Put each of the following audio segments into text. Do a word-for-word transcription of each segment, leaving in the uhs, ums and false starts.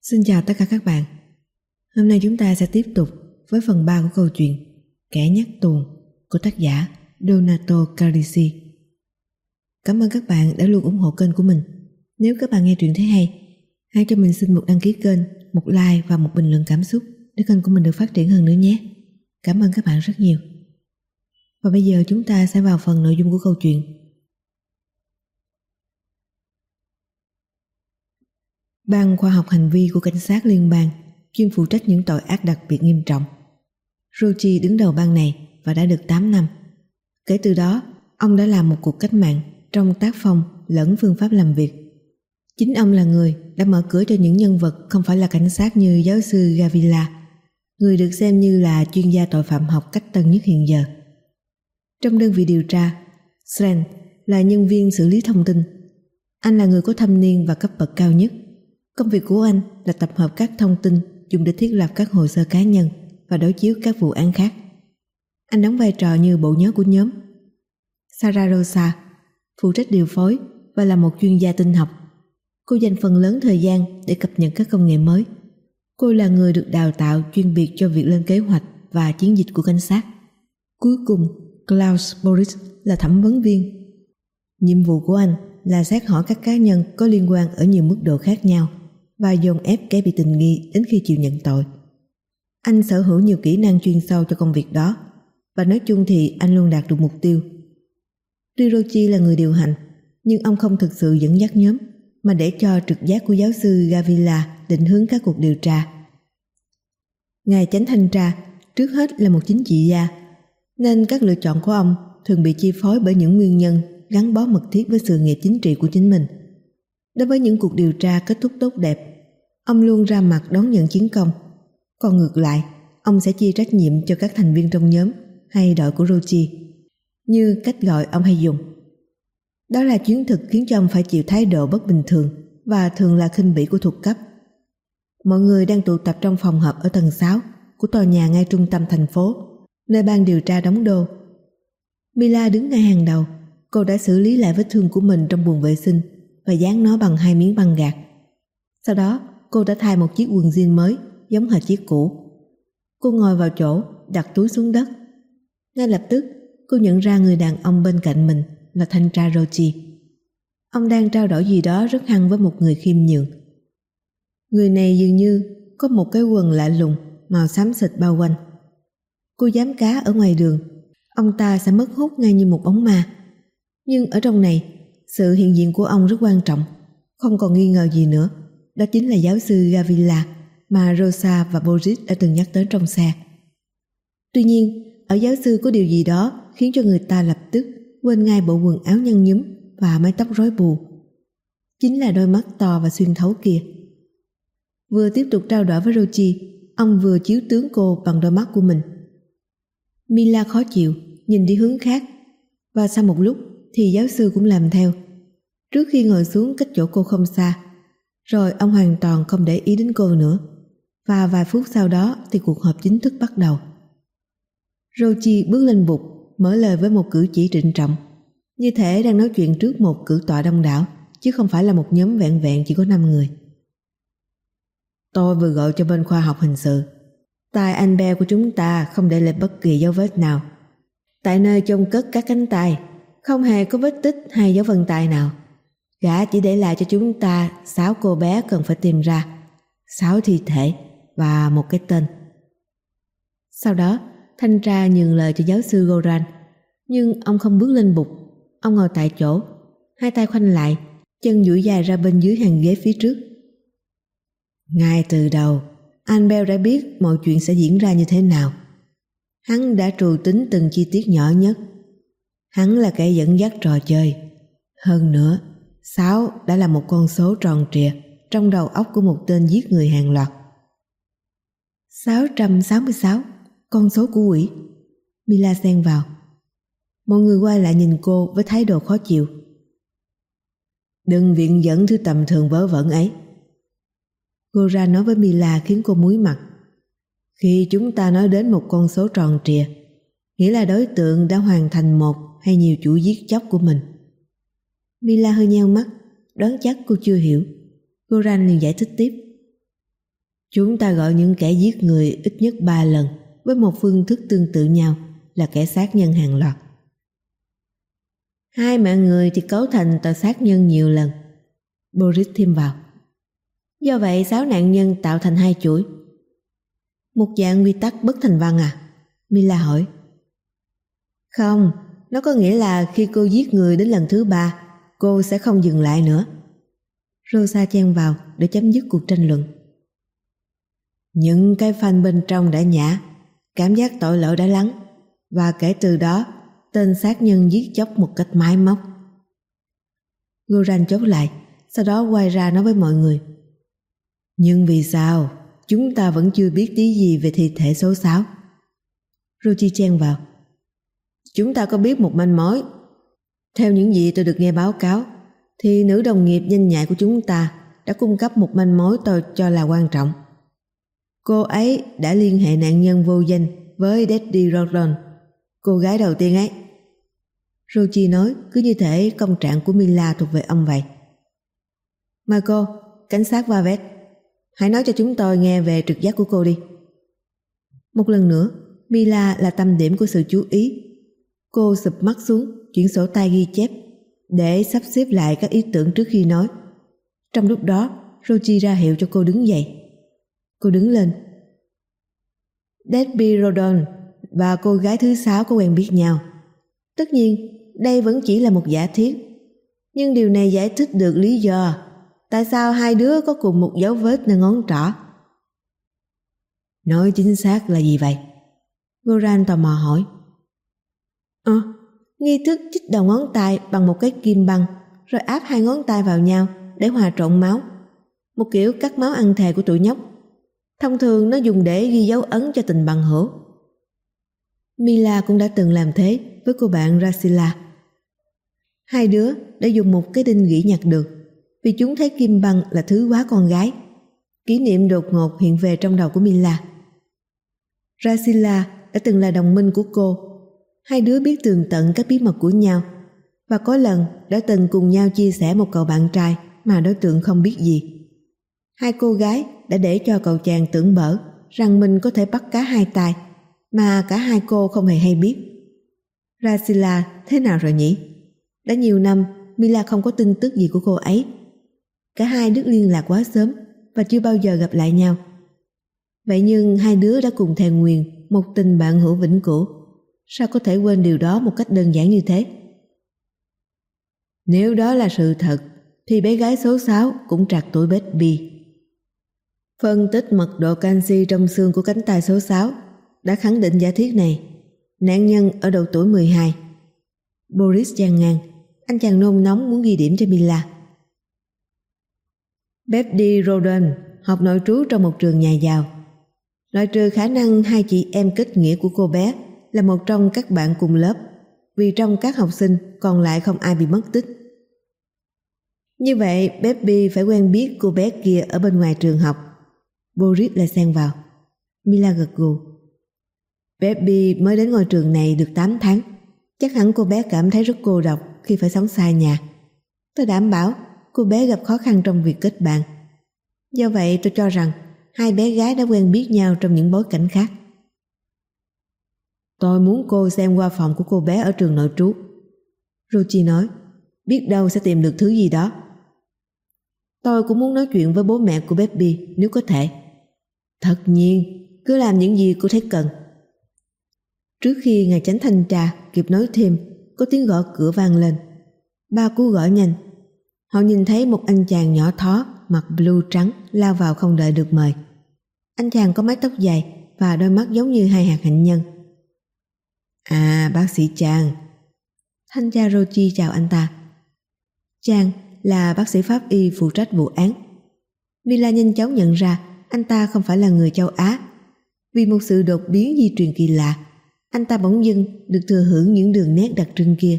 Xin chào tất cả các bạn. Hôm nay chúng ta sẽ tiếp tục với phần ba của câu chuyện Kẻ nhát tuồng của tác giả Donato Carrisi. Cảm ơn các bạn đã luôn ủng hộ kênh của mình. Nếu các bạn nghe truyện thấy hay, hãy cho mình xin một đăng ký kênh, một like và một bình luận cảm xúc để kênh của mình được phát triển hơn nữa nhé. Cảm ơn các bạn rất nhiều. Và bây giờ chúng ta sẽ vào phần nội dung của câu chuyện. Ban khoa học hành vi của cảnh sát liên bang chuyên phụ trách những tội ác đặc biệt nghiêm trọng. Rocci đứng đầu ban này và đã được tám năm. Kể từ đó, ông đã làm một cuộc cách mạng trong tác phong lẫn phương pháp làm việc. Chính ông là người đã mở cửa cho những nhân vật không phải là cảnh sát như giáo sư Gavilla, người được xem như là chuyên gia tội phạm học cách tân nhất hiện giờ. Trong đơn vị điều tra, Sren là nhân viên xử lý thông tin. Anh là người có thâm niên và cấp bậc cao nhất. Công việc của anh là tập hợp các thông tin dùng để thiết lập các hồ sơ cá nhân và đối chiếu các vụ án khác. Anh đóng vai trò như bộ nhớ của nhóm. Sara Rosa phụ trách điều phối và là một chuyên gia tin học. Cô dành phần lớn thời gian để cập nhật các công nghệ mới. Cô là người được đào tạo chuyên biệt cho việc lên kế hoạch và chiến dịch của cảnh sát. Cuối cùng, Klaus Boris là thẩm vấn viên. Nhiệm vụ của anh là xét hỏi các cá nhân có liên quan ở nhiều mức độ khác nhau và dồn ép kẻ bị tình nghi đến khi chịu nhận tội. Anh sở hữu nhiều kỹ năng chuyên sâu cho công việc đó và nói chung thì anh luôn đạt được mục tiêu. Tuy Rocci là người điều hành, nhưng ông không thực sự dẫn dắt nhóm mà để cho trực giác của giáo sư Gavilla định hướng các cuộc điều tra. Ngài chánh thanh tra trước hết là một chính trị gia, nên các lựa chọn của ông thường bị chi phối bởi những nguyên nhân gắn bó mật thiết với sự nghiệp chính trị của chính mình. Đối với những cuộc điều tra kết thúc tốt đẹp, ông luôn ra mặt đón nhận chiến công. Còn ngược lại, ông sẽ chia trách nhiệm cho các thành viên trong nhóm hay đội của Rocci, như cách gọi ông hay dùng. Đó là chiến thực khiến cho ông phải chịu thái độ bất bình thường và thường là khinh bỉ của thuộc cấp. Mọi người đang tụ tập trong phòng họp ở tầng sáu của tòa nhà ngay trung tâm thành phố, nơi ban điều tra đóng đô. Mila đứng ngay hàng đầu. Cô đã xử lý lại vết thương của mình trong buồng vệ sinh và dán nó bằng hai miếng băng gạc. Sau đó, cô đã thay một chiếc quần jean mới giống hệt chiếc cũ. Cô ngồi vào chỗ, đặt túi xuống đất. Ngay lập tức, cô nhận ra người đàn ông bên cạnh mình là thanh tra Rocci. Ông đang trao đổi gì đó rất hăng với một người khiêm nhường. Người này dường như có một cái quần lạ lùng màu xám xịt bao quanh. Cô giám cá ở ngoài đường, ông ta sẽ mất hút ngay như một bóng ma. Nhưng ở trong này, sự hiện diện của ông rất quan trọng, không còn nghi ngờ gì nữa. Đó chính là giáo sư Gavilla mà Rosa và Boris đã từng nhắc tới trong xe. Tuy nhiên, ở giáo sư có điều gì đó khiến cho người ta lập tức quên ngay bộ quần áo nhăn nhúm và mái tóc rối bù. Chính là đôi mắt to và xuyên thấu kia. Vừa tiếp tục trao đổi với Rocci, ông vừa chiếu tướng cô bằng đôi mắt của mình. Mila khó chịu, nhìn đi hướng khác, và sau một lúc thì giáo sư cũng làm theo. Trước khi ngồi xuống cách chỗ cô không xa, rồi ông hoàn toàn không để ý đến cô nữa, và vài phút sau đó thì cuộc họp chính thức bắt đầu. Rocci bước lên bục, mở lời với một cử chỉ trịnh trọng, như thể đang nói chuyện trước một cử tọa đông đảo, chứ không phải là một nhóm vẹn vẹn chỉ có năm người. Tôi vừa gọi cho bên khoa học hình sự. Tay anh Bell của chúng ta không để lại bất kỳ dấu vết nào. Tại nơi chôn cất các cánh tay, không hề có vết tích hay dấu vân tay nào. Gã chỉ để lại cho chúng ta sáu cô bé cần phải tìm ra, sáu thi thể và một cái tên. Sau đó, thanh tra nhường lời cho giáo sư Goran, nhưng ông không bước lên bục. Ông ngồi tại chỗ, hai tay khoanh lại, chân duỗi dài ra bên dưới hàng ghế phía trước. Ngay từ đầu, anh Bell đã biết mọi chuyện sẽ diễn ra như thế nào. Hắn đã trù tính từng chi tiết nhỏ nhất. Hắn là kẻ dẫn dắt trò chơi. Hơn nữa, sáu đã là một con số tròn trịa trong đầu óc của một tên giết người hàng loạt. sáu trăm sáu mươi sáu, con số của quỷ. Mila xen vào. Mọi người quay lại nhìn cô với thái độ khó chịu. Đừng viện dẫn thứ tầm thường vớ vẩn ấy. Goran nói với Mila khiến cô muối mặt. Khi chúng ta nói đến một con số tròn trịa, nghĩa là đối tượng đã hoàn thành một hay nhiều chuỗi giết chóc của mình. Mila hơi nheo mắt, đoán chắc cô chưa hiểu. Goran liền giải thích tiếp. Chúng ta gọi những kẻ giết người ít nhất ba lần với một phương thức tương tự nhau là kẻ sát nhân hàng loạt. Hai mạng người thì cấu thành tội sát nhân nhiều lần, Boris thêm vào. Do vậy sáu nạn nhân tạo thành hai chuỗi. Một dạng quy tắc bất thành văn à? Mila hỏi. Không, nó có nghĩa là khi cô giết người đến lần thứ ba, cô sẽ không dừng lại nữa. Rosa chen vào để chấm dứt cuộc tranh luận. Những cái phanh bên trong đã nhả, cảm giác tội lỗi đã lắng, và kể từ đó tên sát nhân giết chóc một cách máy móc. Goran chốt lại, sau đó quay ra nói với mọi người. Nhưng vì sao chúng ta vẫn chưa biết tí gì về thi thể số sáu? Rochi chen vào. Chúng ta có biết một manh mối. Theo những gì tôi được nghe báo cáo, thì nữ đồng nghiệp danh nhạy của chúng ta đã cung cấp một manh mối tôi cho là quan trọng. Cô ấy đã liên hệ nạn nhân vô danh với Daddy Rodon, cô gái đầu tiên ấy. Rochi nói cứ như thể công trạng của Mila thuộc về ông vậy. Michael, cảnh sát Vavet, hãy nói cho chúng tôi nghe về trực giác của cô đi. Một lần nữa, Mila là tâm điểm của sự chú ý. Cô sụp mắt xuống, chuyển sổ tay ghi chép để sắp xếp lại các ý tưởng trước khi nói. Trong lúc đó, Rochi ra hiệu cho cô đứng dậy. Cô đứng lên. Daddy Rodon và cô gái thứ sáu có quen biết nhau. Tất nhiên, đây vẫn chỉ là một giả thiết. Nhưng điều này giải thích được lý do tại sao hai đứa có cùng một dấu vết nơi ngón trỏ. Nói chính xác là gì vậy? Goran tò mò hỏi. Ờ, à, nghi thức chích đầu ngón tay bằng một cái kim băng rồi áp hai ngón tay vào nhau để hòa trộn máu. Một kiểu cắt máu ăn thề của tụi nhóc. Thông thường nó dùng để ghi dấu ấn cho tình bằng hữu. Mila cũng đã từng làm thế với cô bạn Rasila. Hai đứa đã dùng một cái đinh gỉ nhặt được vì chúng thấy kim băng là thứ quá con gái. Kỷ niệm đột ngột hiện về trong đầu của Mila. Rasila đã từng là đồng minh của cô. Hai đứa biết tường tận các bí mật của nhau và có lần đã từng cùng nhau chia sẻ một cậu bạn trai mà đối tượng không biết gì. Hai cô gái đã để cho cậu chàng tưởng bở rằng mình có thể bắt cá hai tay mà cả hai cô không hề hay biết. Rasila thế nào rồi nhỉ? Đã nhiều năm Mila không có tin tức gì của cô ấy. Cả hai đứt liên lạc quá sớm và chưa bao giờ gặp lại nhau. Vậy nhưng hai đứa đã cùng thề nguyền một tình bạn hữu vĩnh cửu. Sao có thể quên điều đó một cách đơn giản như thế? Nếu đó là sự thật thì bé gái số sáu cũng trạc tuổi Baby. Phân tích mật độ canxi trong xương của cánh tay số sáu đã khẳng định giả thiết này. Nạn nhân ở độ tuổi mười hai. Boris chen ngang. Anh chàng nôn nóng muốn ghi điểm cho Mila. Daddy Rodon học nội trú trong một trường nhà giàu. Loại trừ khả năng hai chị em kết nghĩa của cô bé là một trong các bạn cùng lớp, vì trong các học sinh còn lại không ai bị mất tích. Như vậy, Baby phải quen biết cô bé kia ở bên ngoài trường học. Boris lại xen vào. Mila gật gù. Baby mới đến ngôi trường này được tám tháng. Chắc hẳn cô bé cảm thấy rất cô độc khi phải sống xa nhà. Tôi đảm bảo cô bé gặp khó khăn trong việc kết bạn. Do vậy tôi cho rằng hai bé gái đã quen biết nhau trong những bối cảnh khác. Tôi muốn cô xem qua phòng của cô bé ở trường nội trú. Rochi nói, biết đâu sẽ tìm được thứ gì đó. Tôi cũng muốn nói chuyện với bố mẹ của Baby nếu có thể. Tất nhiên, cứ làm những gì cô thấy cần. Trước khi ngài chánh thanh tra kịp nói thêm, có tiếng gõ cửa vang lên. Ba cú gõ nhanh. Họ nhìn thấy một anh chàng nhỏ thó mặc blue trắng lao vào không đợi được mời. Anh chàng có mái tóc dài và đôi mắt giống như hai hạt hạnh nhân. À, bác sĩ Chang. Thanh tra Rochi chào anh ta. Chang là bác sĩ pháp y phụ trách vụ án. Mila nhanh chóng nhận ra anh ta không phải là người châu Á. Vì một sự đột biến di truyền kỳ lạ, anh ta bỗng dưng được thừa hưởng những đường nét đặc trưng kia.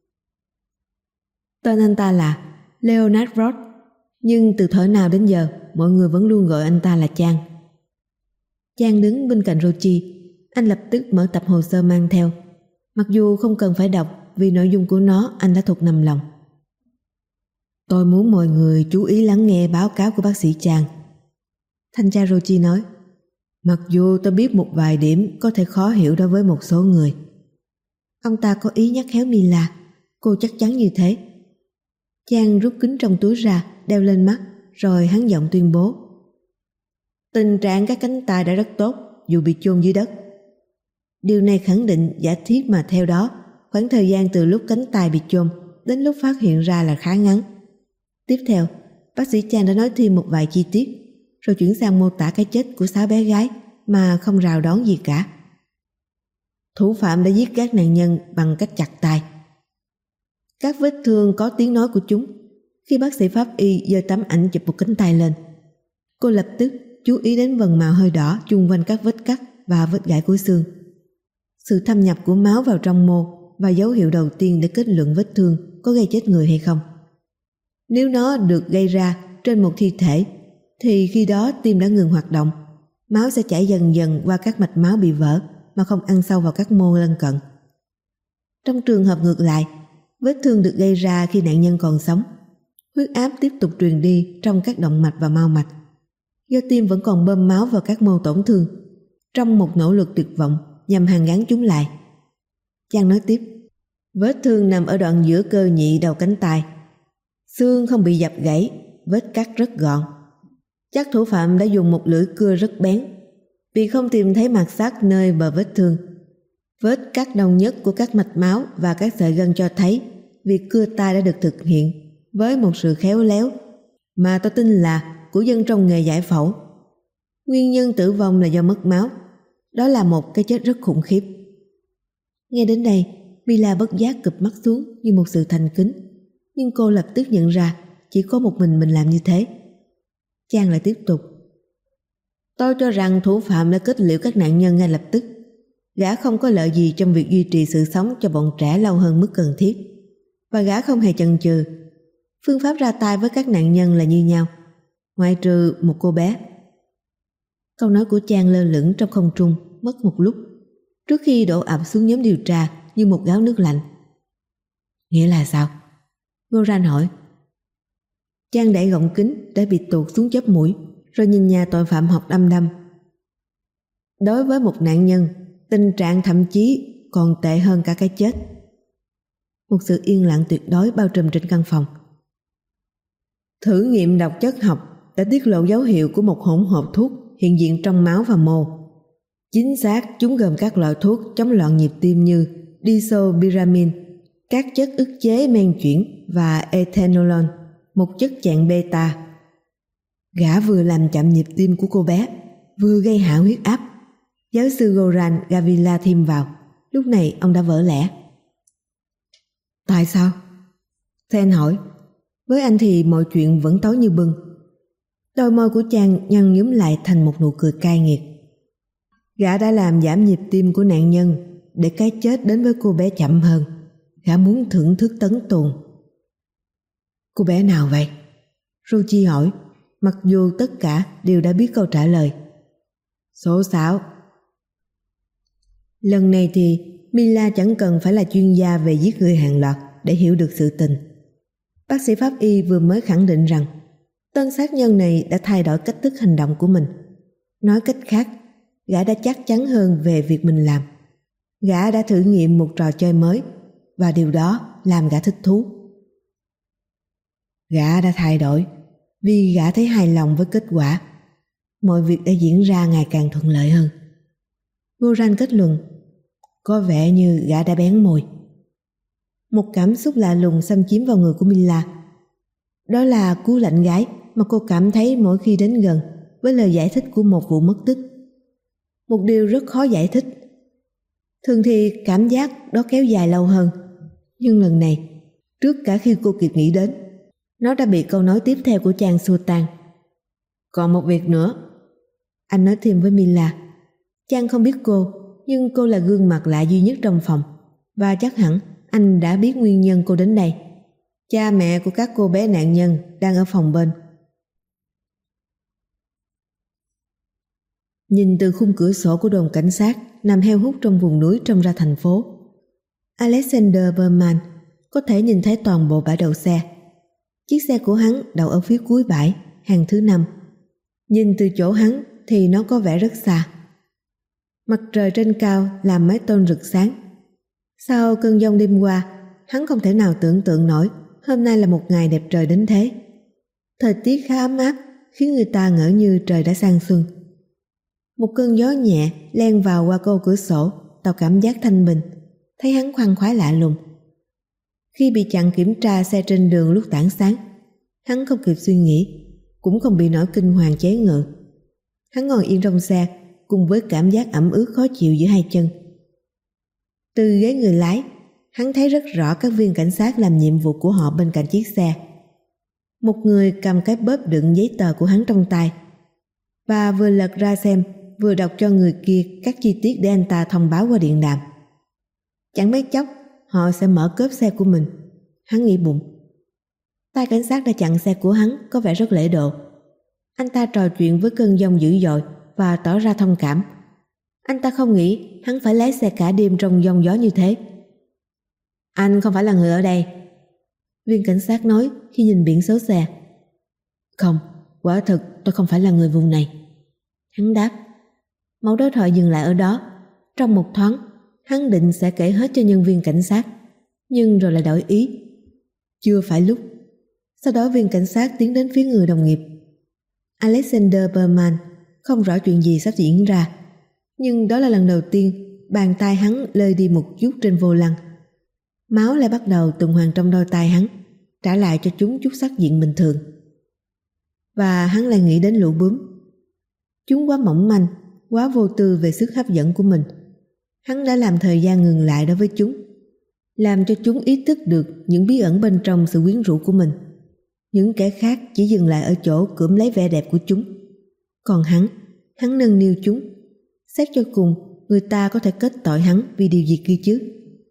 Tên anh ta là Leonard Roth, nhưng từ thuở nào đến giờ mọi người vẫn luôn gọi anh ta là Chang. Chang đứng bên cạnh Rochi. Anh lập tức mở tập hồ sơ mang theo, mặc dù không cần phải đọc vì nội dung của nó anh đã thuộc nằm lòng. Tôi muốn mọi người chú ý lắng nghe báo cáo của bác sĩ Chang. Thanh tra Rochi nói. Mặc dù tôi biết một vài điểm có thể khó hiểu đối với một số người. Ông ta có ý nhắc khéo Mila. Cô chắc chắn như thế. Chàng rút kính trong túi ra, đeo lên mắt, rồi hắn giọng tuyên bố. Tình trạng các cánh tay đã rất tốt, dù bị chôn dưới đất. Điều này khẳng định giả thiết mà theo đó, khoảng thời gian từ lúc cánh tay bị chôn đến lúc phát hiện ra là khá ngắn. Tiếp theo, bác sĩ Chang đã nói thêm một vài chi tiết, rồi chuyển sang mô tả cái chết của sáu bé gái mà không rào đón gì cả. Thủ phạm đã giết các nạn nhân bằng cách chặt tay. Các vết thương có tiếng nói của chúng. Khi bác sĩ pháp y giơ tấm ảnh chụp một cánh tay lên, cô lập tức chú ý đến vần màu hơi đỏ chung quanh các vết cắt và vết gãy của xương. Sự thâm nhập của máu vào trong mô và dấu hiệu đầu tiên để kết luận vết thương có gây chết người hay không. Nếu nó được gây ra trên một thi thể thì khi đó tim đã ngừng hoạt động, máu sẽ chảy dần dần qua các mạch máu bị vỡ mà không ăn sâu vào các mô lân cận. Trong trường hợp ngược lại, vết thương được gây ra khi nạn nhân còn sống, huyết áp tiếp tục truyền đi trong các động mạch và mao mạch, do tim vẫn còn bơm máu vào các mô tổn thương, trong một nỗ lực tuyệt vọng nhằm hàn gắn chúng lại. Chang nói tiếp, vết thương nằm ở đoạn giữa cơ nhị đầu cánh tay. Xương không bị dập gãy, vết cắt rất gọn. Chắc thủ phạm đã dùng một lưỡi cưa rất bén, vì không tìm thấy mạt sắt nơi bờ vết thương. Vết cắt đồng nhất của các mạch máu và các sợi gân cho thấy việc cưa tay đã được thực hiện với một sự khéo léo mà tôi tin là của dân trong nghề giải phẫu. Nguyên nhân tử vong là do mất máu. Đó là một cái chết rất khủng khiếp. Nghe đến đây, Mila bất giác cụp mắt xuống như một sự thành kính, nhưng cô lập tức nhận ra chỉ có một mình mình làm như thế. Chang lại tiếp tục. Tôi cho rằng thủ phạm đã kết liễu các nạn nhân ngay lập tức. Gã không có lợi gì trong việc duy trì sự sống cho bọn trẻ lâu hơn mức cần thiết, và gã không hề chần chừ. Phương pháp ra tay với các nạn nhân là như nhau, ngoại trừ một cô bé. Câu nói của Chang lơ lửng trong không trung mất một lúc, trước khi đổ ập xuống nhóm điều tra như một gáo nước lạnh. Nghĩa là sao? Goran hỏi. Chang đẩy gọng kính đã bị tuột xuống chóp mũi, rồi nhìn nhà tội phạm học đăm đăm. Đối với một nạn nhân, tình trạng thậm chí còn tệ hơn cả cái chết. Một sự yên lặng tuyệt đối bao trùm trên căn phòng. Thử nghiệm độc chất học đã tiết lộ dấu hiệu của một hỗn hợp thuốc hiện diện trong máu và mô. Chính xác, chúng gồm các loại thuốc chống loạn nhịp tim như disopiramine, các chất ức chế men chuyển và atenolol, một chất dạng beta. Gã vừa làm chậm nhịp tim của cô bé, vừa gây hạ huyết áp. Giáo sư Goran Gavila thêm vào. Lúc này ông đã vỡ lẽ. Tại sao? Then hỏi. Với anh thì mọi chuyện vẫn tối như bưng. Đôi môi của Chang nhăn nhúm lại thành một nụ cười cay nghiệt. Gã đã làm giảm nhịp tim của nạn nhân để cái chết đến với cô bé chậm hơn. Gã muốn thưởng thức tấn tồn. Cô bé nào vậy? Rochi hỏi, mặc dù tất cả đều đã biết câu trả lời. Số sáu. Lần này thì Mila chẳng cần phải là chuyên gia về giết người hàng loạt để hiểu được sự tình. Bác sĩ pháp y vừa mới khẳng định rằng tên sát nhân này đã thay đổi cách thức hành động của mình. Nói cách khác, gã đã chắc chắn hơn về việc mình làm. Gã đã thử nghiệm một trò chơi mới, và điều đó làm gã thích thú. Gã đã thay đổi vì gã thấy hài lòng với kết quả. Mọi việc đã diễn ra ngày càng thuận lợi hơn. Goran kết luận. Có vẻ như gã đã bén mồi. Một cảm xúc lạ lùng xâm chiếm vào người của Mila. Đó là cú lạnh gái mà cô cảm thấy mỗi khi đến gần với lời giải thích của một vụ mất tích. Một điều rất khó giải thích. Thường thì cảm giác đó kéo dài lâu hơn. Nhưng lần này, trước cả khi cô kịp nghĩ đến, nó đã bị câu nói tiếp theo của Chang xua tan. Còn một việc nữa, anh nói thêm với Mila. Chang không biết cô, nhưng cô là gương mặt lạ duy nhất trong phòng, và chắc hẳn anh đã biết nguyên nhân cô đến đây. Cha mẹ của các cô bé nạn nhân đang ở phòng bên. Nhìn từ khung cửa sổ của đồn cảnh sát nằm heo hút trong vùng núi trông ra thành phố, Alexander Berman có thể nhìn thấy toàn bộ bãi đậu xe. Chiếc xe của hắn đậu ở phía cuối bãi, hàng thứ năm. Nhìn từ chỗ hắn thì nó có vẻ rất xa. Mặt trời trên cao làm mái tôn rực sáng. Sau cơn giông đêm qua, hắn không thể nào tưởng tượng nổi hôm nay là một ngày đẹp trời đến thế. Thời tiết khá ấm áp, khiến người ta ngỡ như trời đã sang xuân. Một cơn gió nhẹ len vào qua ô cửa sổ, tạo cảm giác thanh bình, thấy hắn khoan khoái lạ lùng. Khi bị chặn kiểm tra xe trên đường lúc tảng sáng, hắn không kịp suy nghĩ, cũng không bị nỗi kinh hoàng chế ngự. Hắn ngồi yên trong xe cùng với cảm giác ẩm ướt khó chịu giữa hai chân. Từ ghế người lái, hắn thấy rất rõ các viên cảnh sát làm nhiệm vụ của họ bên cạnh chiếc xe. Một người cầm cái bóp đựng giấy tờ của hắn trong tay và vừa lật ra xem vừa đọc cho người kia các chi tiết để anh ta thông báo qua điện đàm. Chẳng mấy chốc họ sẽ mở cốp xe của mình, hắn nghĩ bụng. Tay cảnh sát đã chặn xe của hắn có vẻ rất lễ độ. Anh ta trò chuyện với cơn giông dữ dội và tỏ ra thông cảm. Anh ta không nghĩ hắn phải lái xe cả đêm trong giông gió như thế. Anh không phải là người ở đây, viên cảnh sát nói khi nhìn biển số xe. Không, quả thực tôi không phải là người vùng này, hắn đáp. Mẫu đối thoại dừng lại ở đó. Trong một thoáng, hắn định sẽ kể hết cho nhân viên cảnh sát, nhưng rồi lại đổi ý. Chưa phải lúc. Sau đó viên cảnh sát tiến đến phía người đồng nghiệp. Alexander Berman không rõ chuyện gì sắp diễn ra, nhưng đó là lần đầu tiên bàn tay hắn lơi đi một chút trên vô lăng. Máu lại bắt đầu tuần hoàn trong đôi tay hắn, trả lại cho chúng chút sắc diện bình thường. Và hắn lại nghĩ đến lũ bướm. Chúng quá mỏng manh, quá vô tư về sức hấp dẫn của mình. Hắn đã làm thời gian ngừng lại đối với chúng, làm cho chúng ý thức được những bí ẩn bên trong sự quyến rũ của mình. Những kẻ khác chỉ dừng lại ở chỗ cưỡng lấy vẻ đẹp của chúng. Còn hắn, hắn nâng niu chúng. Xét cho cùng, người ta có thể kết tội hắn vì điều gì kia chứ?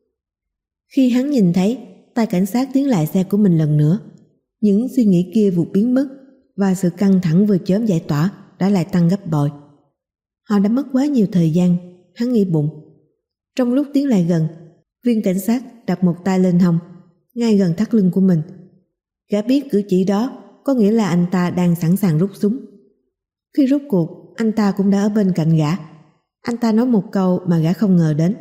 Khi hắn nhìn thấy tay cảnh sát tiến lại xe của mình lần nữa, những suy nghĩ kia vụt biến mất và sự căng thẳng vừa chớm giải tỏa đã lại tăng gấp bội. Họ đã mất quá nhiều thời gian, hắn nghĩ bụng. Trong lúc tiến lại gần, viên cảnh sát đặt một tay lên hông, ngay gần thắt lưng của mình. Gã biết cử chỉ đó có nghĩa là anh ta đang sẵn sàng rút súng. Khi rút cuộc, anh ta cũng đã ở bên cạnh gã. Anh ta nói một câu mà gã không ngờ đến.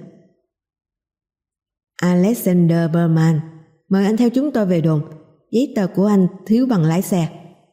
Alexander Berman, mời anh theo chúng tôi về đồn. Giấy tờ của anh thiếu bằng lái xe.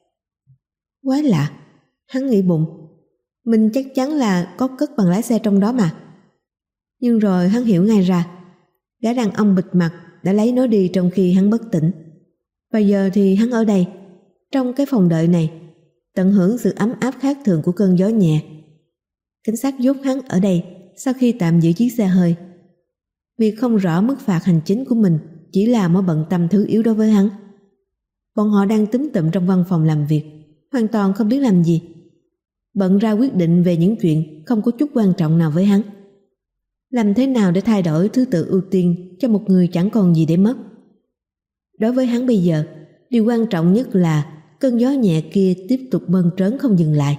Quá lạ, hắn nghĩ bụng. Mình chắc chắn là có cất bằng lái xe trong đó mà. Nhưng rồi hắn hiểu ngay ra, gã đàn ông bịt mặt đã lấy nó đi trong khi hắn bất tỉnh. Và giờ thì hắn ở đây, trong cái phòng đợi này, tận hưởng sự ấm áp khác thường của cơn gió nhẹ. Cảnh sát dốt hắn ở đây sau khi tạm giữ chiếc xe hơi. Việc không rõ mức phạt hành chính của mình chỉ là mối bận tâm thứ yếu đối với hắn. Bọn họ đang túm tụm trong văn phòng làm việc, hoàn toàn không biết làm gì, bận ra quyết định về những chuyện không có chút quan trọng nào với hắn. Làm thế nào để thay đổi thứ tự ưu tiên cho một người chẳng còn gì để mất? Đối với hắn bây giờ, điều quan trọng nhất là cơn gió nhẹ kia tiếp tục mơn trớn không dừng lại.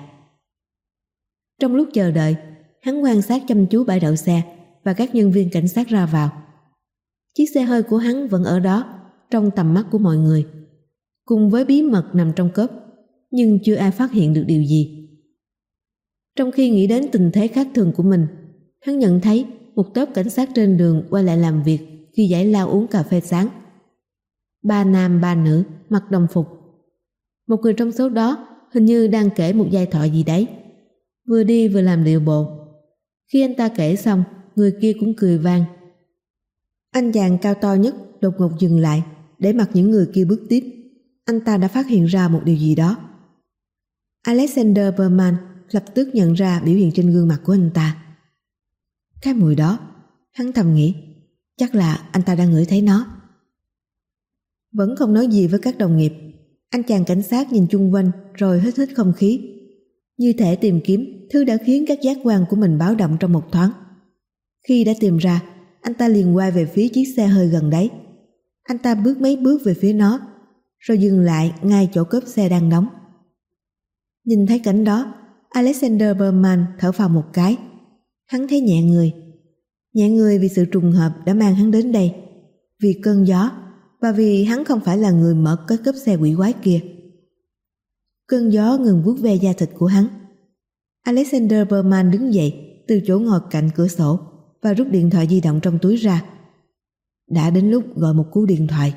Trong lúc chờ đợi, hắn quan sát chăm chú bãi đậu xe và các nhân viên cảnh sát ra vào. Chiếc xe hơi của hắn vẫn ở đó, trong tầm mắt của mọi người, cùng với bí mật nằm trong cốp, nhưng chưa ai phát hiện được điều gì. Trong khi nghĩ đến tình thế khác thường của mình, hắn nhận thấy một tốp cảnh sát trên đường quay lại làm việc khi giải lao uống cà phê sáng. Ba nam ba nữ mặc đồng phục. Một người trong số đó hình như đang kể một giai thoại gì đấy, vừa đi vừa làm điệu bộ. Khi anh ta kể xong, người kia cũng cười vang. Anh chàng cao to nhất đột ngột dừng lại để mặc những người kia bước tiếp. Anh ta đã phát hiện ra một điều gì đó. Alexander Berman lập tức nhận ra biểu hiện trên gương mặt của anh ta. Cái mùi đó, hắn thầm nghĩ, chắc là anh ta đang ngửi thấy nó. Vẫn không nói gì với các đồng nghiệp, anh chàng cảnh sát nhìn chung quanh rồi hít hít không khí, như thể tìm kiếm thứ đã khiến các giác quan của mình báo động trong một thoáng. Khi đã tìm ra, anh ta liền quay về phía chiếc xe hơi gần đấy. Anh ta bước mấy bước về phía nó, rồi dừng lại ngay chỗ cốp xe đang đóng. Nhìn thấy cảnh đó, Alexander Berman thở phào một cái. Hắn thấy nhẹ người. Nhẹ người vì sự trùng hợp đã mang hắn đến đây, vì cơn gió, và vì hắn không phải là người mở cái cốp xe quỷ quái kia. Cơn gió ngừng vuốt ve da thịt của hắn. Alexander Berman đứng dậy từ chỗ ngồi cạnh cửa sổ và rút điện thoại di động trong túi ra. Đã đến lúc gọi một cú điện thoại.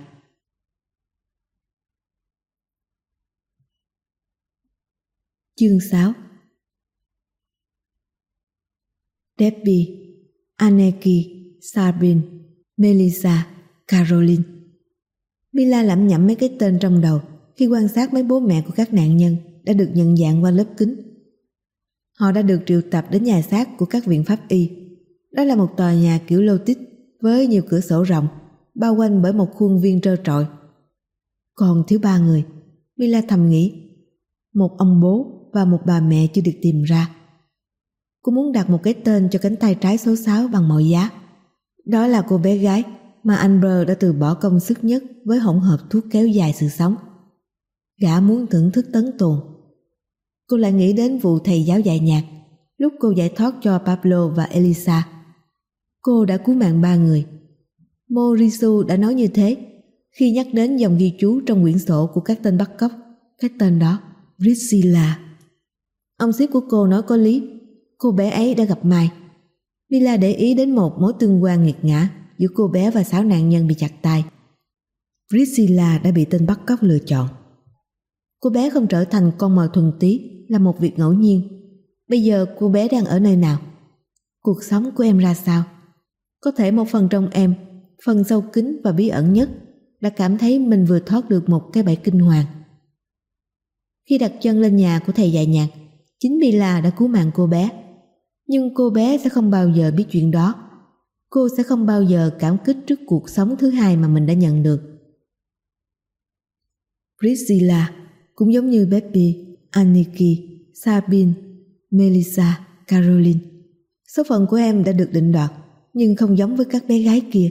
Chương sáu. Debbie, Anneke, Sabine, Melissa, Caroline. Mila lẩm nhẩm mấy cái tên trong đầu khi quan sát mấy bố mẹ của các nạn nhân đã được nhận dạng qua lớp kính. Họ đã được triệu tập đến nhà xác của các viện pháp y. Đó là một tòa nhà kiểu Lotus với nhiều cửa sổ rộng, bao quanh bởi một khuôn viên trơ trọi. Còn thiếu ba người, Mila thầm nghĩ. Một ông bố và một bà mẹ chưa được tìm ra. Cô muốn đặt một cái tên cho cánh tay trái số sáu bằng mọi giá. Đó là cô bé gái mà Amber đã từ bỏ công sức nhất với hỗn hợp thuốc kéo dài sự sống. Gã muốn thưởng thức tấn tuồng. Cô lại nghĩ đến vụ thầy giáo dạy nhạc lúc cô giải thoát cho Pablo và Elisa. Cô đã cứu mạng ba người. Mauricio đã nói như thế khi nhắc đến dòng ghi chú trong quyển sổ của các tên bắt cóc. Cái tên đó, Priscilla. Ông ship của cô nói có lý. Cô bé ấy đã gặp Mai. Mila để ý đến một mối tương quan nghiệt ngã giữa cô bé và sáu nạn nhân bị chặt tay. Priscilla đã bị tên bắt cóc lựa chọn. Cô bé không trở thành con mồi thuần túy là một việc ngẫu nhiên. Bây giờ cô bé đang ở nơi nào? Cuộc sống của em ra sao? Có thể một phần trong em, phần sâu kín và bí ẩn nhất, đã cảm thấy mình vừa thoát được một cái bẫy kinh hoàng. Khi đặt chân lên nhà của thầy dạy nhạc, chính Mila đã cứu mạng cô bé. Nhưng cô bé sẽ không bao giờ biết chuyện đó. Cô sẽ không bao giờ cảm kích trước cuộc sống thứ hai mà mình đã nhận được. Priscilla cũng giống như Debbie, Anneke, Sabine, Melissa, Caroline. Số phận của em đã được định đoạt, nhưng không giống với các bé gái kia.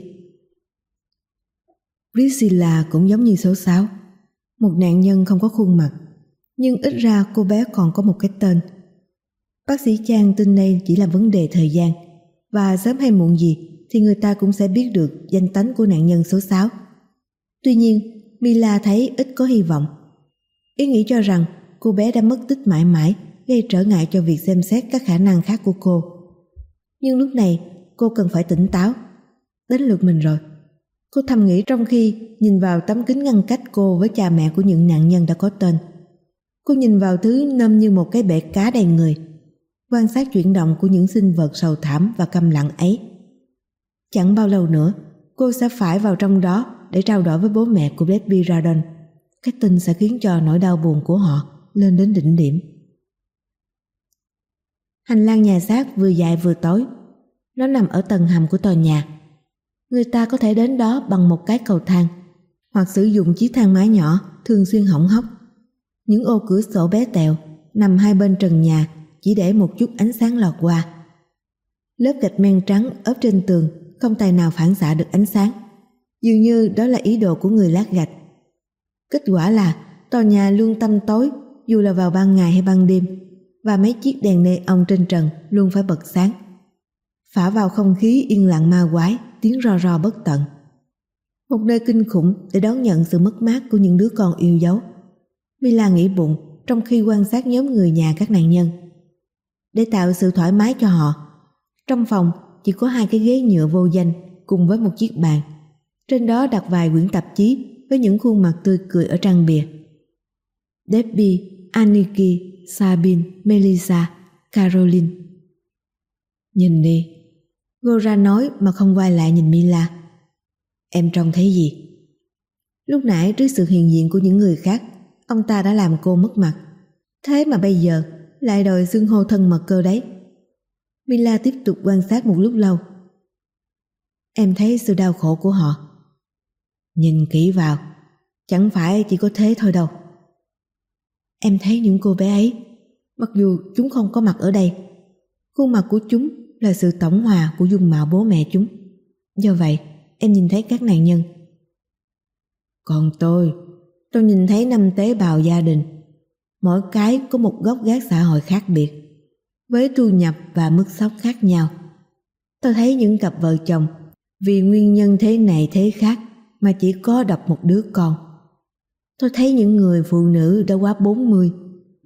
Priscilla cũng giống như số sáu, một nạn nhân không có khuôn mặt, nhưng ít ra cô bé còn có một cái tên. Bác sĩ Chang tin đây chỉ là vấn đề thời gian, và sớm hay muộn gì thì người ta cũng sẽ biết được danh tánh của nạn nhân số sáu. Tuy nhiên, Mila thấy ít có hy vọng. Ý nghĩ cho rằng cô bé đã mất tích mãi mãi gây trở ngại cho việc xem xét các khả năng khác của cô. Nhưng lúc này cô cần phải tỉnh táo. Đến lượt mình rồi. Cô thầm nghĩ trong khi nhìn vào tấm kính ngăn cách cô với cha mẹ của những nạn nhân đã có tên. Cô nhìn vào thứ nôm như một cái bể cá đầy người, quan sát chuyển động của những sinh vật sầu thảm và câm lặng ấy. Chẳng bao lâu nữa, cô sẽ phải vào trong đó để trao đổi với bố mẹ của Debbie Radon. Cái tin sẽ khiến cho nỗi đau buồn của họ lên đến đỉnh điểm. Hành lang nhà xác vừa dài vừa tối. Nó nằm ở tầng hầm của tòa nhà. Người ta có thể đến đó bằng một cái cầu thang, hoặc sử dụng chiếc thang máy nhỏ thường xuyên hỏng hóc. Những ô cửa sổ bé tẹo nằm hai bên trần nhà chỉ để một chút ánh sáng lọt qua. Lớp gạch men trắng ốp trên tường không tài nào phản xạ được ánh sáng. Dường như đó là ý đồ của người lát gạch. Kết quả là tòa nhà luôn tăm tối dù là vào ban ngày hay ban đêm, và mấy chiếc đèn neon trên trần luôn phải bật sáng, phả vào không khí yên lặng ma quái tiếng ro ro bất tận. Một nơi kinh khủng để đón nhận sự mất mát của những đứa con yêu dấu. Mila nghĩ bụng trong khi quan sát nhóm người nhà các nạn nhân. Để tạo sự thoải mái cho họ, trong phòng chỉ có hai cái ghế nhựa vô danh cùng với một chiếc bàn. Trên đó đặt vài quyển tạp chí với những khuôn mặt tươi cười ở trang bìa. Debbie, Anneke, Sabine, Melissa, Caroline. Nhìn đi, Gora nói mà không quay lại nhìn Mila. Em trông thấy gì? Lúc nãy trước sự hiện diện của những người khác, ông ta đã làm cô mất mặt. Thế mà bây giờ lại đòi xưng hô thân mật cơ đấy. Mila tiếp tục quan sát một lúc lâu. Em thấy sự đau khổ của họ. Nhìn kỹ vào, chẳng phải chỉ có thế thôi đâu. Em thấy những cô bé ấy, mặc dù chúng không có mặt ở đây, khuôn mặt của chúng là sự tổng hòa của dung mạo bố mẹ chúng. Do vậy, em nhìn thấy các nạn nhân. Còn tôi, tôi nhìn thấy năm tế bào gia đình. Mỗi cái có một góc gác xã hội khác biệt, với thu nhập và mức sống khác nhau. Tôi thấy những cặp vợ chồng vì nguyên nhân thế này thế khác mà chỉ có độc một đứa con. Tôi thấy những người phụ nữ đã quá bốn mươi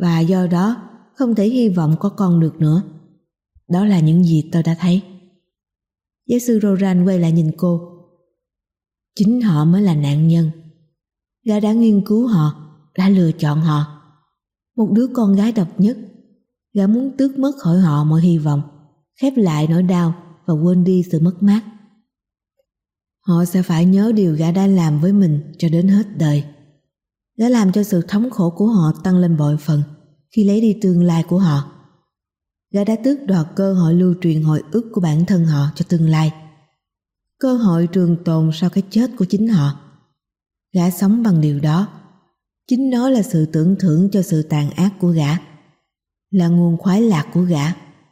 và do đó không thể hy vọng có con được nữa. Đó là những gì tôi đã thấy. Giáo sư Roran quay lại nhìn cô. Chính họ mới là nạn nhân. Gã đã nghiên cứu họ, đã lựa chọn họ. Một đứa con gái độc nhất. Gã muốn tước mất khỏi họ mọi hy vọng, khép lại nỗi đau và quên đi sự mất mát. Họ sẽ phải nhớ điều gã đã làm với mình cho đến hết đời. Gã làm cho sự thống khổ của họ tăng lên bội phần khi lấy đi tương lai của họ. Gã đã tước đoạt cơ hội lưu truyền hồi ức của bản thân họ cho tương lai, cơ hội trường tồn sau cái chết của chính họ. Gã sống bằng điều đó. Chính nó là sự tưởng thưởng cho sự tàn ác của gã, là nguồn khoái lạc của gã.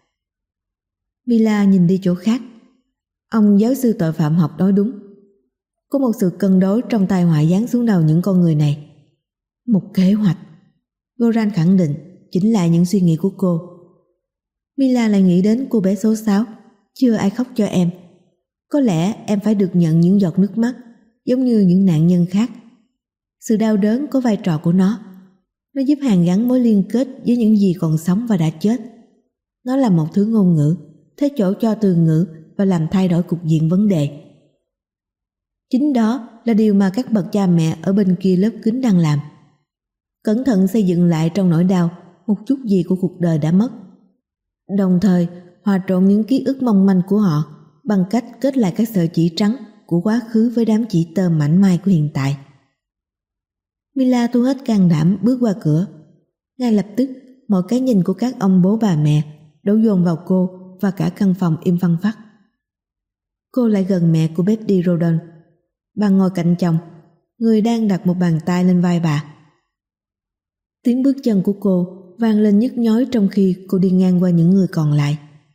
Mila nhìn đi chỗ khác. Ông giáo sư tội phạm học nói đúng. Có một sự cân đối trong tai họa giáng xuống đầu những con người này. Một kế hoạch. Goran khẳng định, chỉnh lại những suy nghĩ của cô. Mila lại nghĩ đến cô bé số sáu. Chưa ai khóc cho em. Có lẽ em phải được nhận những giọt nước mắt giống như những nạn nhân khác. Sự đau đớn có vai trò của nó. Nó giúp hàn gắn mối liên kết với những gì còn sống và đã chết. Nó là một thứ ngôn ngữ, thế chỗ cho từ ngữ và làm thay đổi cục diện vấn đề. Chính đó là điều mà các bậc cha mẹ ở bên kia lớp kính đang làm. Cẩn thận xây dựng lại trong nỗi đau một chút gì của cuộc đời đã mất. Đồng thời hòa trộn những ký ức mong manh của họ bằng cách kết lại các sợi chỉ trắng của quá khứ với đám chỉ tơ mảnh mai của hiện tại. Mila thu hết can đảm bước qua cửa. Ngay lập tức, mọi cái nhìn của các ông bố bà mẹ đổ dồn vào cô và cả căn phòng im phăng phắc. Cô lại gần mẹ của Betty Roden. Bà ngồi cạnh chồng, người đang đặt một bàn tay lên vai bà. Tiếng bước chân của cô vang lên nhức nhối trong khi cô đi ngang qua những người còn lại.